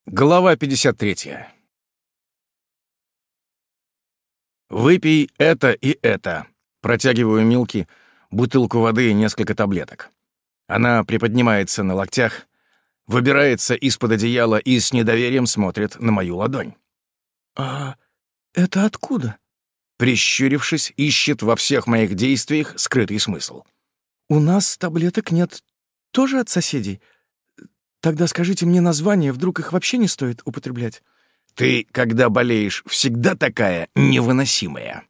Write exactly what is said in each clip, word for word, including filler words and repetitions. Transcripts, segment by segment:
Глава пятьдесят третья. «Выпей это и это». Протягиваю Милке бутылку воды и несколько таблеток. Она приподнимается на локтях, выбирается из-под одеяла и с недоверием смотрит на мою ладонь. «А это откуда?» Прищурившись, ищет во всех моих действиях скрытый смысл. «У нас таблеток нет. Тоже от соседей? Тогда скажите мне название, вдруг их вообще не стоит употреблять?» «Ты, когда болеешь, всегда такая невыносимая».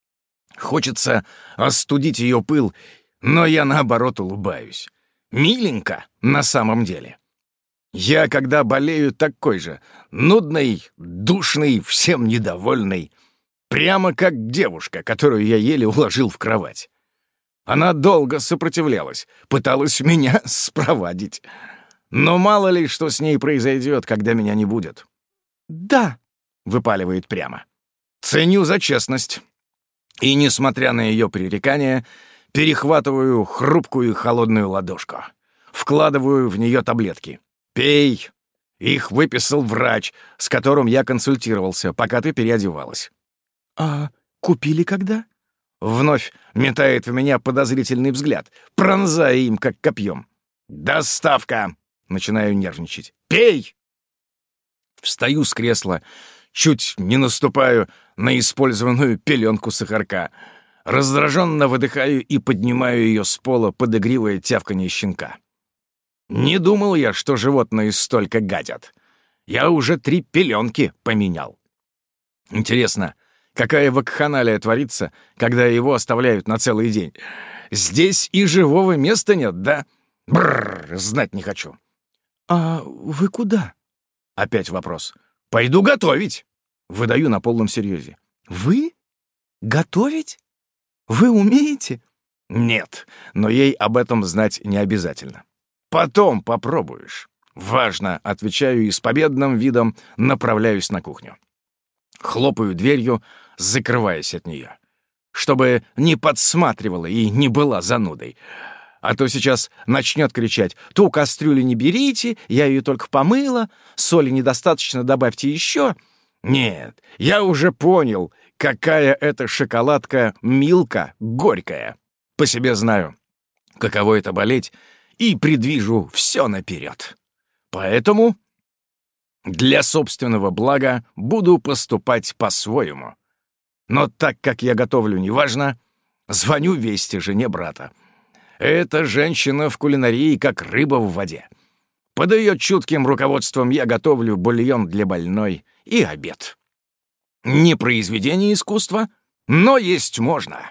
Хочется остудить ее пыл, но я, наоборот, улыбаюсь. Миленько на самом деле. Я, когда болею, такой же. Нудный, душный, всем недовольный. Прямо как девушка, которую я еле уложил в кровать. Она долго сопротивлялась, пыталась меня спровадить. Но мало ли, что с ней произойдет, когда меня не будет. «Да», — выпаливает прямо. Ценю за честность. И, несмотря на ее пререкания, перехватываю хрупкую и холодную ладошку. Вкладываю в нее таблетки. «Пей!» Их выписал врач, с которым я консультировался, пока ты переодевалась. «А купили когда?» Вновь метает в меня подозрительный взгляд, пронзая им, как копьем. «Доставка!» Начинаю нервничать. «Пей!» Встаю с кресла, чуть не наступаю на использованную пеленку сахарка. Раздраженно выдыхаю и поднимаю ее с пола под игривое тявканье щенка. Не думал я, что животные столько гадят. Я уже три пеленки поменял. Интересно, какая вакханалия творится, когда его оставляют на целый день? Здесь и живого места нет, да? Бррр, знать не хочу. «А вы куда?» Опять вопрос. «Пойду готовить!» Выдаю на полном серьезе. «Вы? Готовить? Вы умеете?» «Нет, но ей об этом знать не обязательно. Потом попробуешь». «Важно», — отвечаю и с победным видом направляюсь на кухню. Хлопаю дверью, закрываясь от нее, чтобы не подсматривала и не была занудой. А то сейчас начнет кричать: «Ту кастрюлю не берите, я ее только помыла, соли недостаточно, добавьте еще». Нет, я уже понял, какая это шоколадка Милка горькая. По себе знаю, каково это болеть, и предвижу все наперед. Поэтому для собственного блага буду поступать по-своему. Но так как я готовлю неважно, звоню вести жене брата. Эта женщина в кулинарии как рыба в воде. Под ее чутким руководством я готовлю бульон для больной и обед. Не произведение искусства, но есть можно.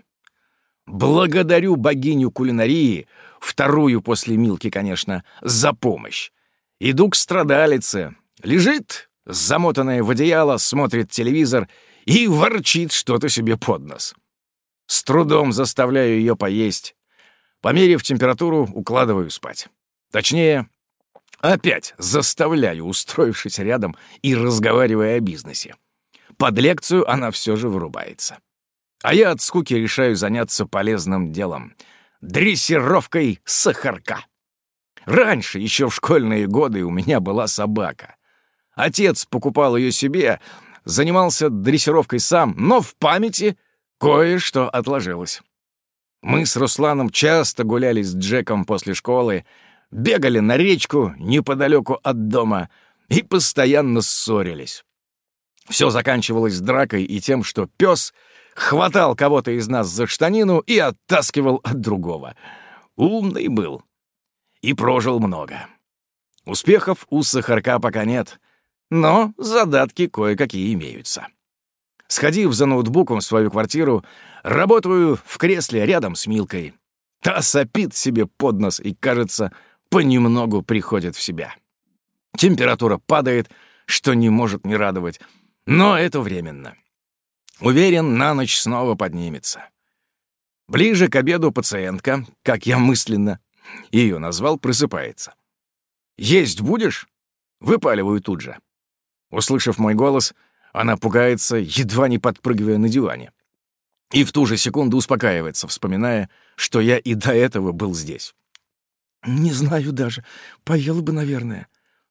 Благодарю богиню кулинарии, вторую после Милки, конечно, за помощь. Иду к страдалице. Лежит, замотанная в одеяло, смотрит телевизор и ворчит что-то себе под нос. С трудом заставляю ее поесть. Померив температуру, укладываю спать. Точнее, опять заставляю, устроившись рядом и разговаривая о бизнесе. Под лекцию она все же вырубается. А я от скуки решаю заняться полезным делом — дрессировкой сахарка. Раньше, еще в школьные годы, у меня была собака. Отец покупал ее себе, занимался дрессировкой сам, но в памяти кое-что отложилось. Мы с Русланом часто гуляли с Джеком после школы, бегали на речку неподалеку от дома и постоянно ссорились. Все заканчивалось дракой и тем, что пес хватал кого-то из нас за штанину и оттаскивал от другого. Умный был. И прожил много. Успехов у сахарка пока нет, но задатки кое-какие имеются. Сходив за ноутбуком в свою квартиру, работаю в кресле рядом с Милкой. Та сопит себе под нос и, кажется, понемногу приходит в себя. Температура падает, что не может не радовать, но это временно. Уверен, на ночь снова поднимется. Ближе к обеду пациентка, как я мысленно ее назвал, просыпается. «Есть будешь?» Выпаливаю тут же. Услышав мой голос, она пугается, едва не подпрыгивая на диване. И в ту же секунду успокаивается, вспоминая, что я и до этого был здесь. «Не знаю даже. Поела бы, наверное».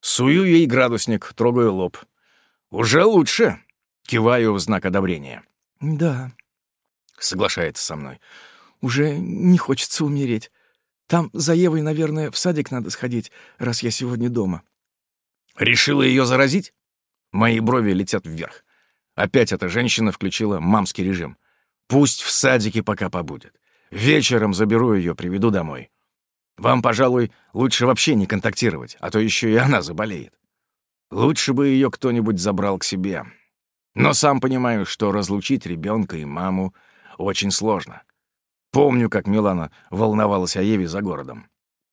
Сую ей градусник, трогаю лоб. «Уже лучше!» — киваю в знак одобрения. «Да», — соглашается со мной. «Уже не хочется умереть. Там за Евой, наверное, в садик надо сходить, раз я сегодня дома». «Решила ее заразить?» Мои брови летят вверх. Опять эта женщина включила мамский режим. «Пусть в садике пока побудет. Вечером заберу ее, приведу домой. Вам, пожалуй, лучше вообще не контактировать, а то еще и она заболеет. Лучше бы ее кто-нибудь забрал к себе. Но сам понимаю, что разлучить ребенка и маму очень сложно. Помню, как Милана волновалась о Еве за городом».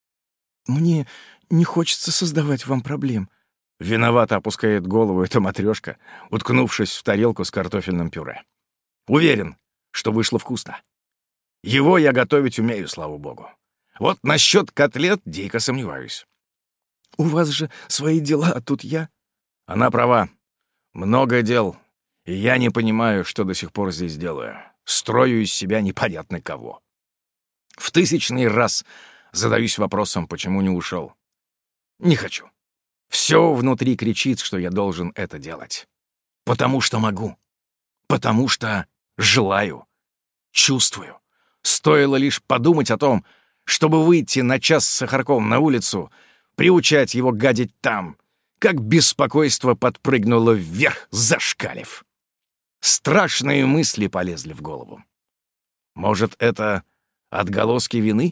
«Мне не хочется создавать вам проблем». Виновато опускает голову эта матрешка, уткнувшись в тарелку с картофельным пюре. Уверен, что вышло вкусно. Его я готовить умею, слава богу. Вот насчет котлет дико сомневаюсь. «У вас же свои дела, а тут я...» Она права. Много дел, и я не понимаю, что до сих пор здесь делаю. Строю из себя непонятно кого. В тысячный раз задаюсь вопросом, почему не ушел. Не хочу. Все внутри кричит, что я должен это делать. Потому что могу. Потому что желаю. Чувствую. Стоило лишь подумать о том, чтобы выйти на час с Сахарком на улицу, приучать его гадить там, как беспокойство подпрыгнуло вверх, зашкалив. Страшные мысли полезли в голову. Может, это отголоски вины?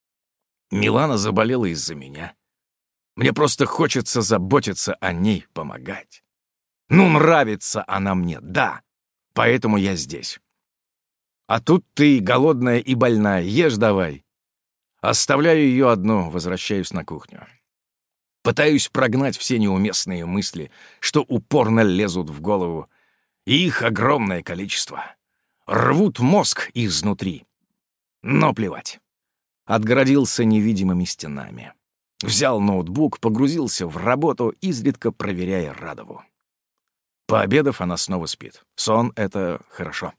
Милана заболела из-за меня. Мне просто хочется заботиться о ней, помогать. Ну, нравится она мне, да, поэтому я здесь. А тут ты голодная и больная, ешь давай. Оставляю ее одну, возвращаюсь на кухню. Пытаюсь прогнать все неуместные мысли, что упорно лезут в голову, и их огромное количество. Рвут мозг изнутри. Но плевать. Отгородился невидимыми стенами. Взял ноутбук, погрузился в работу, изредка проверяя Радову. Пообедав, она снова спит. Сон — это хорошо.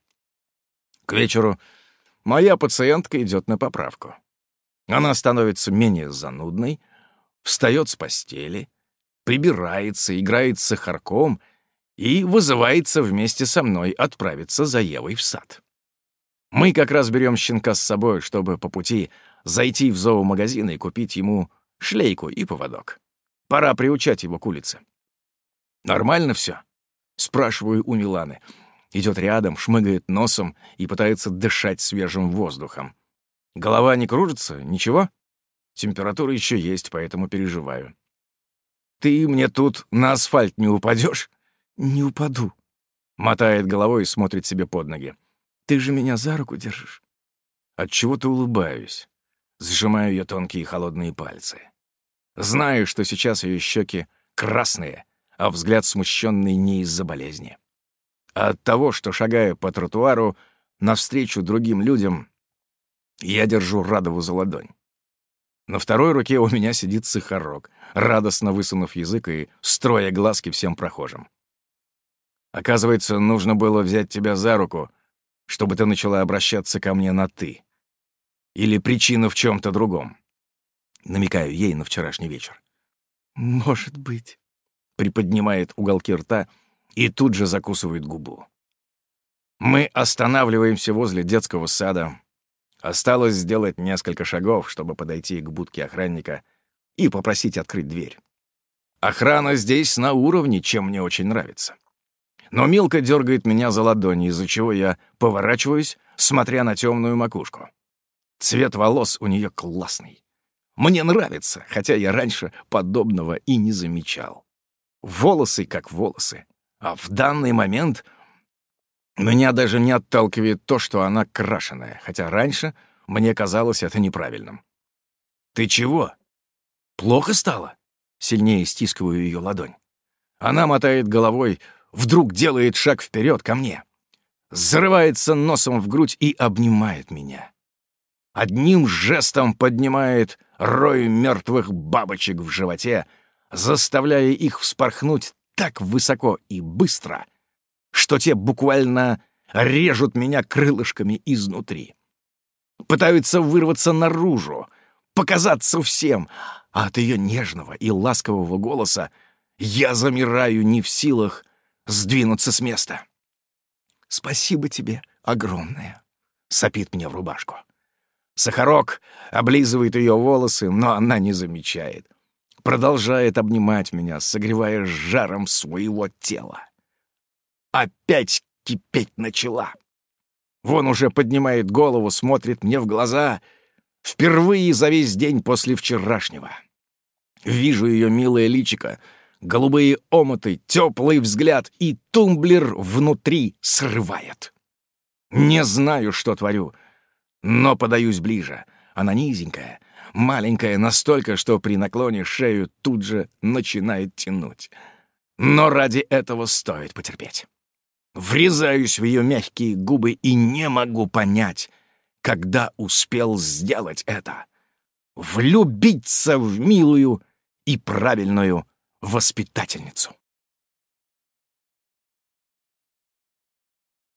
К вечеру моя пациентка идет на поправку. Она становится менее занудной, встает с постели, прибирается, играет с Сахарком и вызывается вместе со мной отправиться за Евой в сад. Мы как раз берем щенка с собой, чтобы по пути зайти в зоомагазин и купить ему шлейку и поводок. Пора приучать его к улице. «Нормально все?» — спрашиваю у Миланы. Идет рядом, шмыгает носом и пытается дышать свежим воздухом. Голова не кружится? Ничего? Температура еще есть, поэтому переживаю. «Ты мне тут на асфальт не упадешь?» «Не упаду», — мотает головой и смотрит себе под ноги. «Ты же меня за руку держишь». Отчего-то улыбаюсь. Сжимаю ее тонкие холодные пальцы. Знаю, что сейчас ее щеки красные, а взгляд смущенный не из-за болезни, а от того, что, шагая по тротуару навстречу другим людям, я держу Радову за ладонь. На второй руке у меня сидит Сахарок, радостно высунув язык и строя глазки всем прохожим. Оказывается, нужно было взять тебя за руку, чтобы ты начала обращаться ко мне на «ты». Или причина в чем-то другом. Намекаю ей на вчерашний вечер. «Может быть», — приподнимает уголки рта и тут же закусывает губу. Мы останавливаемся возле детского сада. Осталось сделать несколько шагов, чтобы подойти к будке охранника и попросить открыть дверь. Охрана здесь на уровне, чем мне очень нравится. Но Милка дергает меня за ладони, из-за чего я поворачиваюсь, смотря на темную макушку. Цвет волос у нее классный. Мне нравится, хотя я раньше подобного и не замечал. Волосы как волосы. А в данный момент меня даже не отталкивает то, что она крашеная, хотя раньше мне казалось это неправильным. «Ты чего? Плохо стало?» Сильнее стискиваю ее ладонь. Она мотает головой, вдруг делает шаг вперед ко мне, зарывается носом в грудь и обнимает меня. Одним жестом поднимает рой мертвых бабочек в животе, заставляя их вспорхнуть так высоко и быстро, что те буквально режут меня крылышками изнутри. Пытаются вырваться наружу, показаться всем, а от ее нежного и ласкового голоса я замираю, не в силах сдвинуться с места. «Спасибо тебе огромное», — сопит мне в рубашку. Сахарок облизывает ее волосы, но она не замечает. Продолжает обнимать меня, согревая жаром своего тела. Опять кипеть начала. Вон уже поднимает голову, смотрит мне в глаза. Впервые за весь день после вчерашнего. Вижу ее милое личико, голубые омуты, теплый взгляд, и тумблер внутри срывает. Не знаю, что творю, но подаюсь ближе. Она низенькая, маленькая настолько, что при наклоне шею тут же начинает тянуть. Но ради этого стоит потерпеть. Врезаюсь в ее мягкие губы и не могу понять, когда успел сделать это. Влюбиться в милую и правильную воспитательницу.